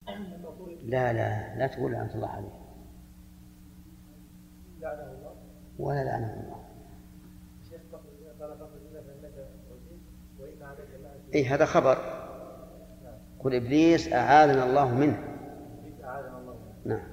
لا لا لا تقول لعنة الله عليه ولا لعنه الله. إيه هذا خبر. قل إبليس أعاذنا الله منه. نعم.